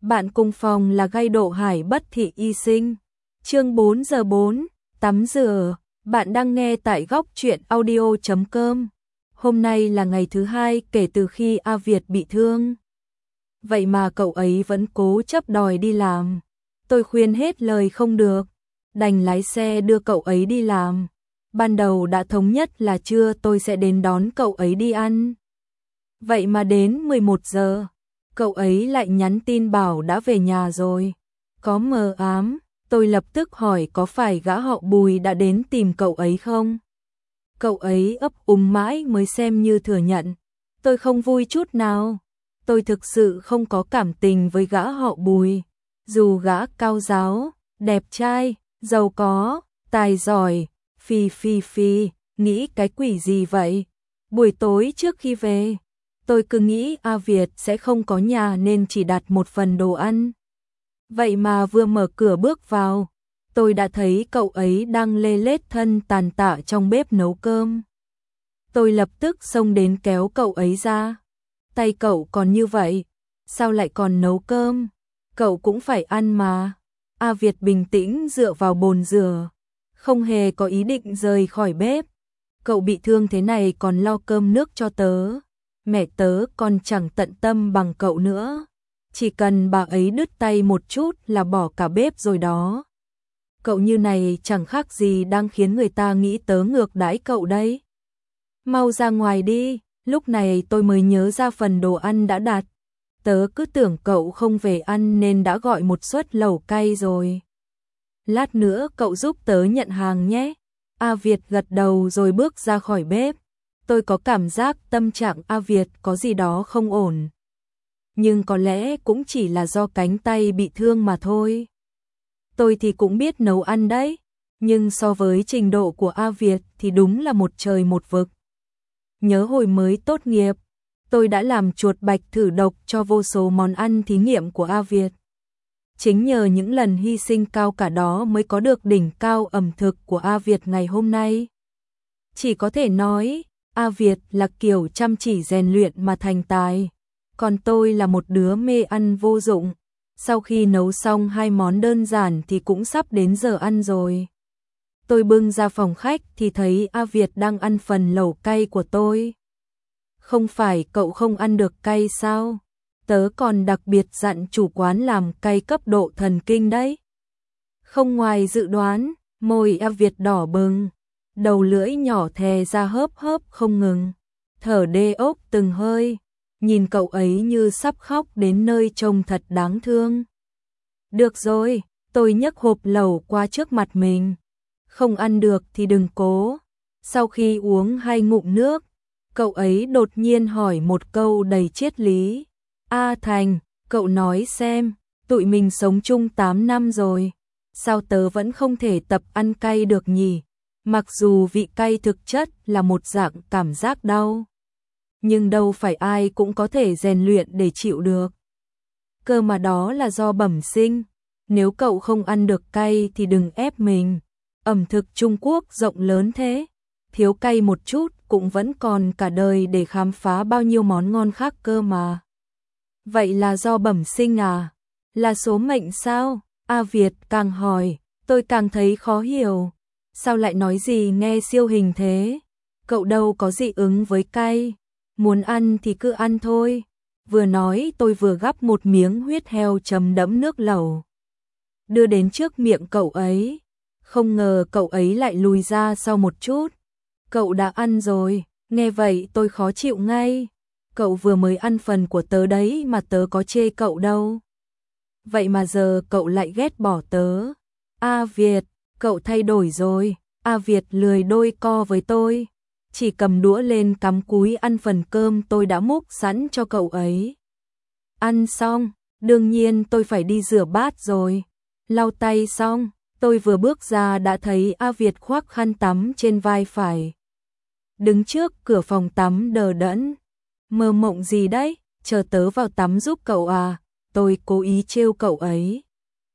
Bạn cùng phòng là gay độ Hải Bất Thị Y Sinh. Chương 4:04, tắm rửa. Bạn đang nghe tại góc truyện audio.com. Hôm nay là ngày thứ 2 kể từ khi A Việt bị thương. Vậy mà cậu ấy vẫn cố chấp đòi đi làm. Tôi khuyên hết lời không được, đành lái xe đưa cậu ấy đi làm. Ban đầu đã thống nhất là trưa tôi sẽ đến đón cậu ấy đi ăn. Vậy mà đến 11 giờ, cậu ấy lại nhắn tin bảo đã về nhà rồi. Có mờ ám, tôi lập tức hỏi có phải gã họ Bùi đã đến tìm cậu ấy không? Cậu ấy ấp úng mãi mới xem như thừa nhận. Tôi không vui chút nào. Tôi thực sự không có cảm tình với gã họ Bùi. Dù gã cao giáo, đẹp trai, giàu có, tài giỏi, phi, nghĩ cái quỷ gì vậy? Buổi tối trước khi về, tôi cứ nghĩ A Việt sẽ không có nhà nên chỉ đặt một phần đồ ăn. Vậy mà vừa mở cửa bước vào, tôi đã thấy cậu ấy đang lê lết thân tàn tạ trong bếp nấu cơm. Tôi lập tức xông đến kéo cậu ấy ra. Tay cậu còn như vậy, sao lại còn nấu cơm? Cậu cũng phải ăn mà. A Việt bình tĩnh dựa vào bồn rửa, không hề có ý định rời khỏi bếp. Cậu bị thương thế này còn lo cơm nước cho tớ. Mẹ tớ còn chẳng tận tâm bằng cậu nữa. Chỉ cần bà ấy đứt tay một chút là bỏ cả bếp rồi đó. Cậu như này chẳng khác gì đang khiến người ta nghĩ tớ ngược đãi cậu đấy. Mau ra ngoài đi, lúc này tôi mới nhớ ra phần đồ ăn đã đặt. Tớ cứ tưởng cậu không về ăn nên đã gọi một suất lẩu cay rồi. Lát nữa cậu giúp tớ nhận hàng nhé. A Việt gật đầu rồi bước ra khỏi bếp. Tôi có cảm giác tâm trạng A Việt có gì đó không ổn. Nhưng có lẽ cũng chỉ là do cánh tay bị thương mà thôi. Tôi thì cũng biết nấu ăn đấy, nhưng so với trình độ của A Việt thì đúng là một trời một vực. Nhớ hồi mới tốt nghiệp, tôi đã làm chuột bạch thử độc cho vô số món ăn thí nghiệm của A Việt. Chính nhờ những lần hy sinh cao cả đó mới có được đỉnh cao ẩm thực của A Việt ngày hôm nay. Chỉ có thể nói, A Việt là kiểu chăm chỉ rèn luyện mà thành tài, còn tôi là một đứa mê ăn vô dụng. Sau khi nấu xong 2 món đơn giản thì cũng sắp đến giờ ăn rồi. Tôi bưng ra phòng khách thì thấy A Việt đang ăn phần lẩu cay của tôi. Không phải cậu không ăn được cay sao? Tớ còn đặc biệt dặn chủ quán làm cay cấp độ thần kinh đấy. Không ngoài dự đoán, môi A Việt đỏ bừng, đầu lưỡi nhỏ thè ra hớp không ngừng, thở đê ốc từng hơi, nhìn cậu ấy như sắp khóc đến nơi trông thật đáng thương. Được rồi, tôi nhấc hộp lẩu qua trước mặt mình. Không ăn được thì đừng cố. Sau khi uống 2 ngụm nước, cậu ấy đột nhiên hỏi một câu đầy triết lý. A Thành, cậu nói xem, tụi mình sống chung 8 năm rồi, sao tớ vẫn không thể tập ăn cay được nhỉ? Mặc dù vị cay thực chất là một dạng cảm giác đau, nhưng đâu phải ai cũng có thể rèn luyện để chịu được. Cơ mà đó là do bẩm sinh, nếu cậu không ăn được cay thì đừng ép mình. Ẩm thực Trung Quốc rộng lớn thế, thiếu cay một chút cũng vẫn còn cả đời để khám phá bao nhiêu món ngon khác cơ mà. Vậy là do bẩm sinh à? Là số mệnh sao? A Việt càng hỏi, tôi càng thấy khó hiểu. Sao lại nói gì nghe siêu hình thế? Cậu đâu có dị ứng với cay, muốn ăn thì cứ ăn thôi. Vừa nói tôi vừa gắp một miếng huyết heo chấm đẫm nước lẩu, đưa đến trước miệng cậu ấy. Không ngờ cậu ấy lại lùi ra sau một chút. Cậu đã ăn rồi, nghe vậy tôi khó chịu ngay. Cậu vừa mới ăn phần của tớ đấy mà tớ có chê cậu đâu. Vậy mà giờ cậu lại ghét bỏ tớ. A Việt, cậu thay đổi rồi. A Việt lười đôi co với tôi, chỉ cầm đũa lên cắm cúi ăn phần cơm tôi đã múc sẵn cho cậu ấy. Ăn xong, đương nhiên tôi phải đi rửa bát rồi. Lau tay xong, tôi vừa bước ra đã thấy A Việt khoác khăn tắm trên vai phải, đứng trước cửa phòng tắm đờ đẫn. Mơ mộng gì đấy, chờ tớ vào tắm giúp cậu à? Tôi cố ý trêu cậu ấy.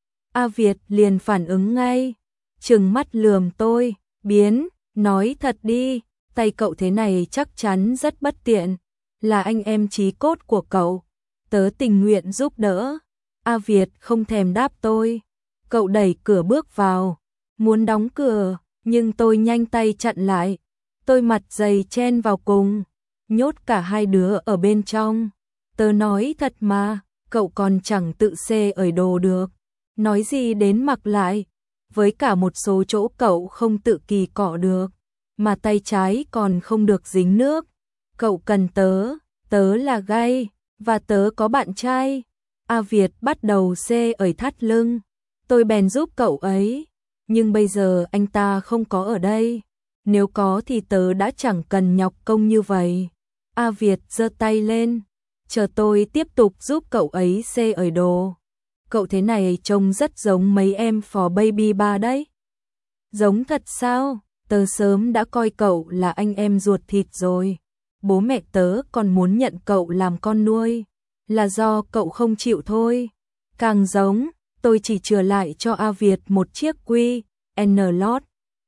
A Việt liền phản ứng ngay, trừng mắt lườm tôi, biến, nói thật đi, tay cậu thế này chắc chắn rất bất tiện, là anh em chí cốt của cậu, tớ tình nguyện giúp đỡ. A Việt không thèm đáp tôi. Cậu đẩy cửa bước vào, muốn đóng cửa, nhưng tôi nhanh tay chặn lại. Tôi mặt dày chen vào cùng, nhốt cả hai đứa ở bên trong. Tớ nói thật mà, cậu còn chẳng tự xê ở đồ được. Nói gì đến mặc lại, với cả một số chỗ cậu không tự kỳ cọ được, mà tay trái còn không được dính nước. Cậu cần tớ, tớ là gay, và tớ có bạn trai. A Việt bắt đầu xê ởi thắt lưng, tôi bèn giúp cậu ấy, nhưng bây giờ anh ta không có ở đây. Nếu có thì tớ đã chẳng cần nhọc công như vậy. A Việt giơ tay lên, chờ tôi tiếp tục giúp cậu ấy xê ởi đồ. Cậu thế này trông rất giống mấy em phò baby ba đấy. Giống thật sao? Tớ sớm đã coi cậu là anh em ruột thịt rồi. Bố mẹ tớ còn muốn nhận cậu làm con nuôi, là do cậu không chịu thôi. Càng giống, tôi chỉ chừa lại cho A Việt một chiếc quy N lót.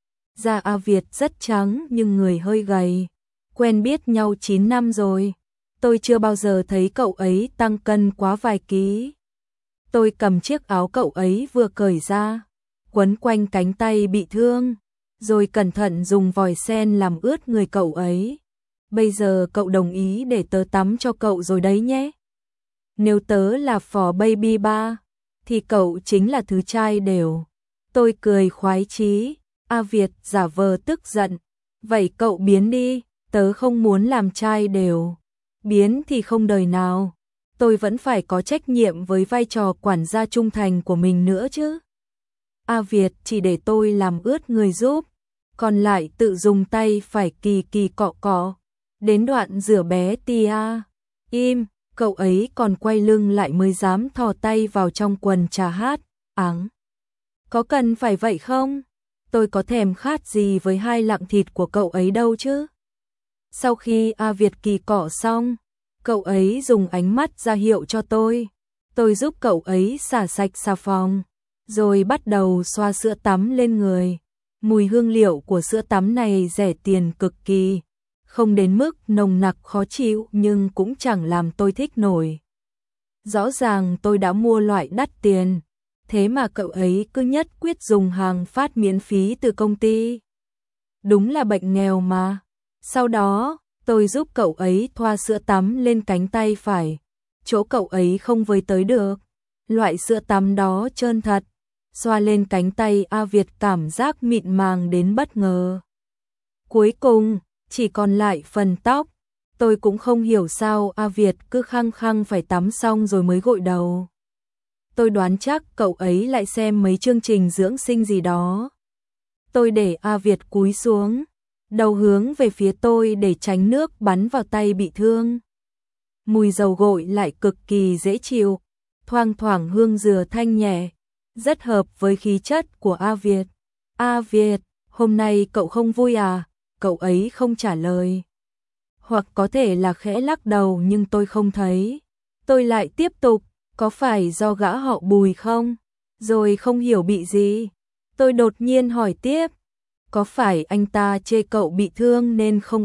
Da A Việt rất trắng nhưng người hơi gầy. Quen biết nhau 9 năm rồi, tôi chưa bao giờ thấy cậu ấy tăng cân quá vài ký. Tôi cầm chiếc áo cậu ấy vừa cởi ra, quấn quanh cánh tay bị thương, rồi cẩn thận dùng vòi sen làm ướt người cậu ấy. Bây giờ cậu đồng ý để tớ tắm cho cậu rồi đấy nhé. Nếu tớ là phò baby ba, thì cậu chính là thứ trai đều. Tôi cười khoái chí. A Việt giả vờ tức giận. Vậy cậu biến đi, tớ không muốn làm trai đều. Biến thì không đời nào. Tôi vẫn phải có trách nhiệm với vai trò quản gia trung thành của mình nữa chứ. A Việt chỉ để tôi làm ướt người giúp, còn lại tự dùng tay phải kỳ kỳ cọ cọ. Đến đoạn rửa bé tia. Im, cậu ấy còn quay lưng lại mới dám thò tay vào trong quần trà hát. Áng. Có cần phải vậy không? Tôi có thèm khát gì với hai lạng thịt của cậu ấy đâu chứ. Sau khi A Việt kỳ cọ xong, cậu ấy dùng ánh mắt ra hiệu cho tôi. Tôi giúp cậu ấy xả sạch xà phòng, rồi bắt đầu xoa sữa tắm lên người. Mùi hương liệu của sữa tắm này rẻ tiền cực kỳ, không đến mức nồng nặc khó chịu nhưng cũng chẳng làm tôi thích nổi. Rõ ràng tôi đã mua loại đắt tiền, thế mà cậu ấy cứ nhất quyết dùng hàng phát miễn phí từ công ty. Đúng là bệnh nghèo mà. Sau đó, tôi giúp cậu ấy thoa sữa tắm lên cánh tay phải, chỗ cậu ấy không với tới được. Loại sữa tắm đó trơn thật, xoa lên cánh tay A Việt cảm giác mịn màng đến bất ngờ. Cuối cùng, chỉ còn lại phần tóc. Tôi cũng không hiểu sao A Việt cứ khăng khăng phải tắm xong rồi mới gội đầu. Tôi đoán chắc cậu ấy lại xem mấy chương trình dưỡng sinh gì đó. Tôi để A Việt cúi xuống, đầu hướng về phía tôi để tránh nước bắn vào tay bị thương. Mùi dầu gội lại cực kỳ dễ chịu, thoang thoảng hương dừa thanh nhẹ, rất hợp với khí chất của A Việt. A Việt, hôm nay cậu không vui à? Cậu ấy không trả lời. Hoặc có thể là khẽ lắc đầu nhưng tôi không thấy. Tôi lại tiếp tục, có phải do gã họ Bùi không? Rồi không hiểu bị gì. Tôi đột nhiên hỏi tiếp, có phải anh ta chê cậu bị thương nên không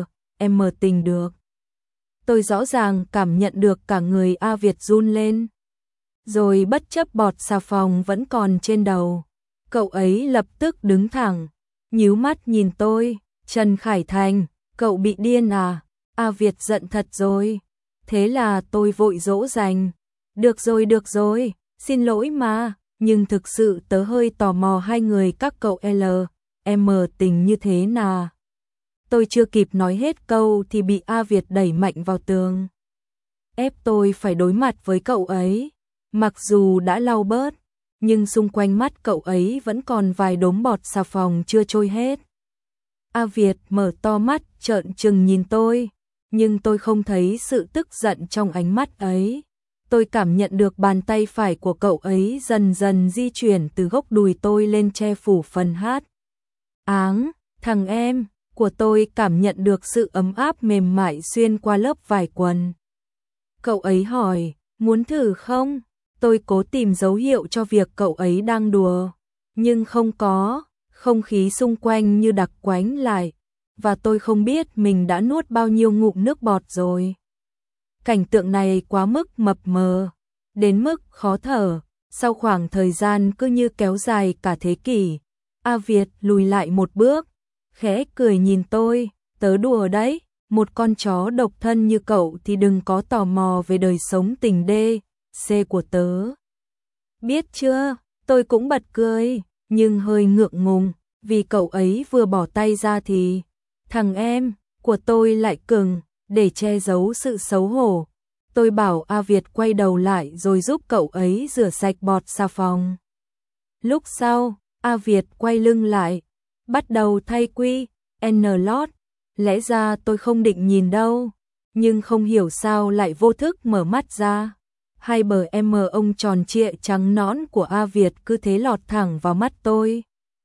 em tình được? Tôi rõ ràng cảm nhận được cả người A Việt run lên. Rồi bất chấp bọt xà phòng vẫn còn trên đầu, cậu ấy lập tức đứng thẳng, nhíu mắt nhìn tôi. Trần Khải Thành, cậu bị điên à? A Việt giận thật rồi. Thế là tôi vội dỗ dành. Được rồi, xin lỗi mà, nhưng thực sự tớ hơi tò mò hai người các cậu em tình như thế nào. Tôi chưa kịp nói hết câu thì bị A Việt đẩy mạnh vào tường. Ép tôi phải đối mặt với cậu ấy. Mặc dù đã lau bớt, nhưng xung quanh mắt cậu ấy vẫn còn vài đốm bọt xà phòng chưa trôi hết. A Việt mở to mắt trợn trừng nhìn tôi, nhưng tôi không thấy sự tức giận trong ánh mắt ấy. Tôi cảm nhận được bàn tay phải của cậu ấy dần dần di chuyển từ gốc đùi tôi lên che phủ phần hát. Áng, thằng em của tôi cảm nhận được sự ấm áp mềm mại xuyên qua lớp vải quần. Cậu ấy hỏi, muốn thử không? Tôi cố tìm dấu hiệu cho việc cậu ấy đang đùa, nhưng không có. Không khí xung quanh như đặc quánh lại, và tôi không biết mình đã nuốt bao nhiêu ngụm nước bọt rồi. Cảnh tượng này quá mức mập mờ, đến mức khó thở. Sau khoảng thời gian cứ như kéo dài cả thế kỷ, A Việt lùi lại một bước, khẽ cười nhìn tôi, tớ đùa đấy, một con chó độc thân như cậu thì đừng có tò mò về đời sống tình đê, C của tớ. Biết chưa, tôi cũng bật cười, nhưng hơi ngượng ngùng, vì cậu ấy vừa bỏ tay ra thì thằng em của tôi lại cứng, để che giấu sự xấu hổ. Tôi bảo A Việt quay đầu lại rồi giúp cậu ấy rửa sạch bọt xà phòng. Lúc sau, A Việt quay lưng lại, bắt đầu thay quy, N lót. Lẽ ra tôi không định nhìn đâu, nhưng không hiểu sao lại vô thức mở mắt ra. Hai bờ M ông tròn trịa trắng nõn của A Việt cứ thế lọt thẳng vào mắt tôi.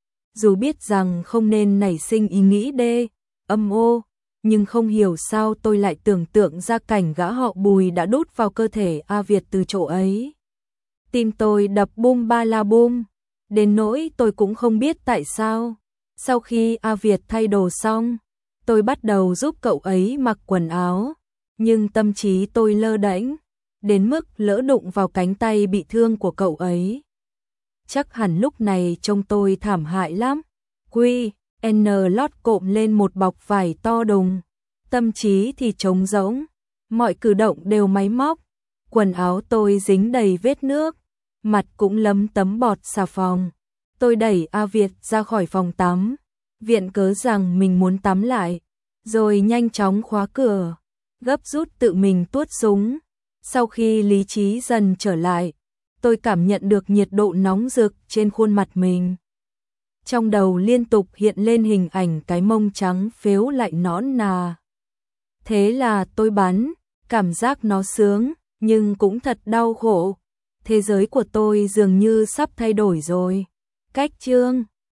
Dù biết rằng không nên nảy sinh ý nghĩ đê, âm ô, nhưng không hiểu sao tôi lại tưởng tượng ra cảnh gã họ Bùi đã đút vào cơ thể A Việt từ chỗ ấy. Tim tôi đập bum ba la bum, đến nỗi tôi cũng không biết tại sao. Sau khi A Việt thay đồ xong, tôi bắt đầu giúp cậu ấy mặc quần áo, nhưng tâm trí tôi lơ đễnh, đến mức lỡ đụng vào cánh tay bị thương của cậu ấy. Chắc hẳn lúc này trông tôi thảm hại lắm. Quy, N lót cộm lên một bọc vải to đùng. Tâm trí thì trống rỗng, mọi cử động đều máy móc. Quần áo tôi dính đầy vết nước, mặt cũng lấm tấm bọt xà phòng. Tôi đẩy A Việt ra khỏi phòng tắm, viện cớ rằng mình muốn tắm lại, rồi nhanh chóng khóa cửa, gấp rút tự mình tuốt súng. Sau khi lý trí dần trở lại, tôi cảm nhận được nhiệt độ nóng rực trên khuôn mặt mình. Trong đầu liên tục hiện lên hình ảnh cái mông trắng phếu lại nõn nà. Thế là tôi bắn, cảm giác nó sướng, nhưng cũng thật đau khổ. Thế giới của tôi dường như sắp thay đổi rồi. Cách chương